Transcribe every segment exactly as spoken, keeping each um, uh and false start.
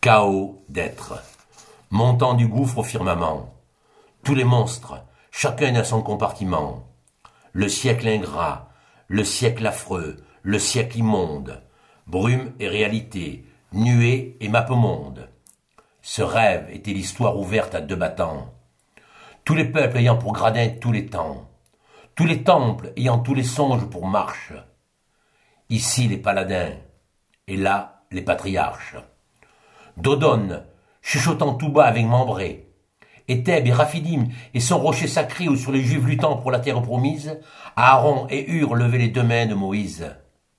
Chaos d'être, montant du gouffre au firmament, tous les monstres, chacun dans son compartiment, le siècle ingrat, le siècle affreux, le siècle immonde, brume et réalité, nuée et mappemonde. Ce rêve était l'histoire ouverte à deux battants, tous les peuples ayant pour gradin tous les temps, tous les temples ayant tous les songes pour marche, ici les paladins, et là les patriarches. Dodone, chuchotant tout bas avec Membré, et Thèbes et Raphidim et son rocher sacré où sur les Juifs luttant pour la terre promise, Aaron et Hur levaient les deux mains de Moïse.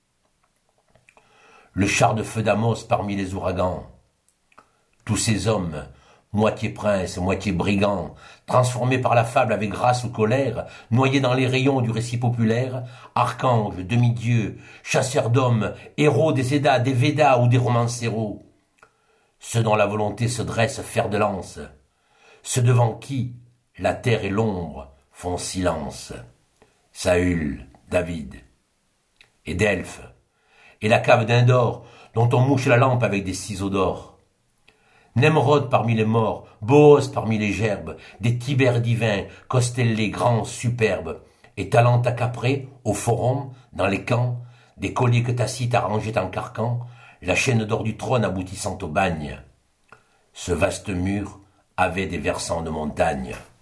Le char de feu d'Amos parmi les ouragans, tous ces hommes, moitié princes, moitié brigands, transformés par la fable avec grâce ou colère, noyés dans les rayons du récit populaire, archanges, demi-dieux, chasseurs d'hommes, héros des Édas, des Védas ou des romancéros, ceux dont la volonté se dresse fer de lance, ceux devant qui la terre et l'ombre font silence. Saül, David, et Delphes, et la cave d'Indor, dont on mouche la lampe avec des ciseaux d'or. Nemrod parmi les morts, Boaz parmi les gerbes, des Tibères divins, Costellés grands, superbes, et Talente à Capré, au forum, dans les camps, des colliers que Tacite arrangeait en carcan, la chaîne d'or du trône aboutissant au bagne. Ce vaste mur avait des versants de montagne.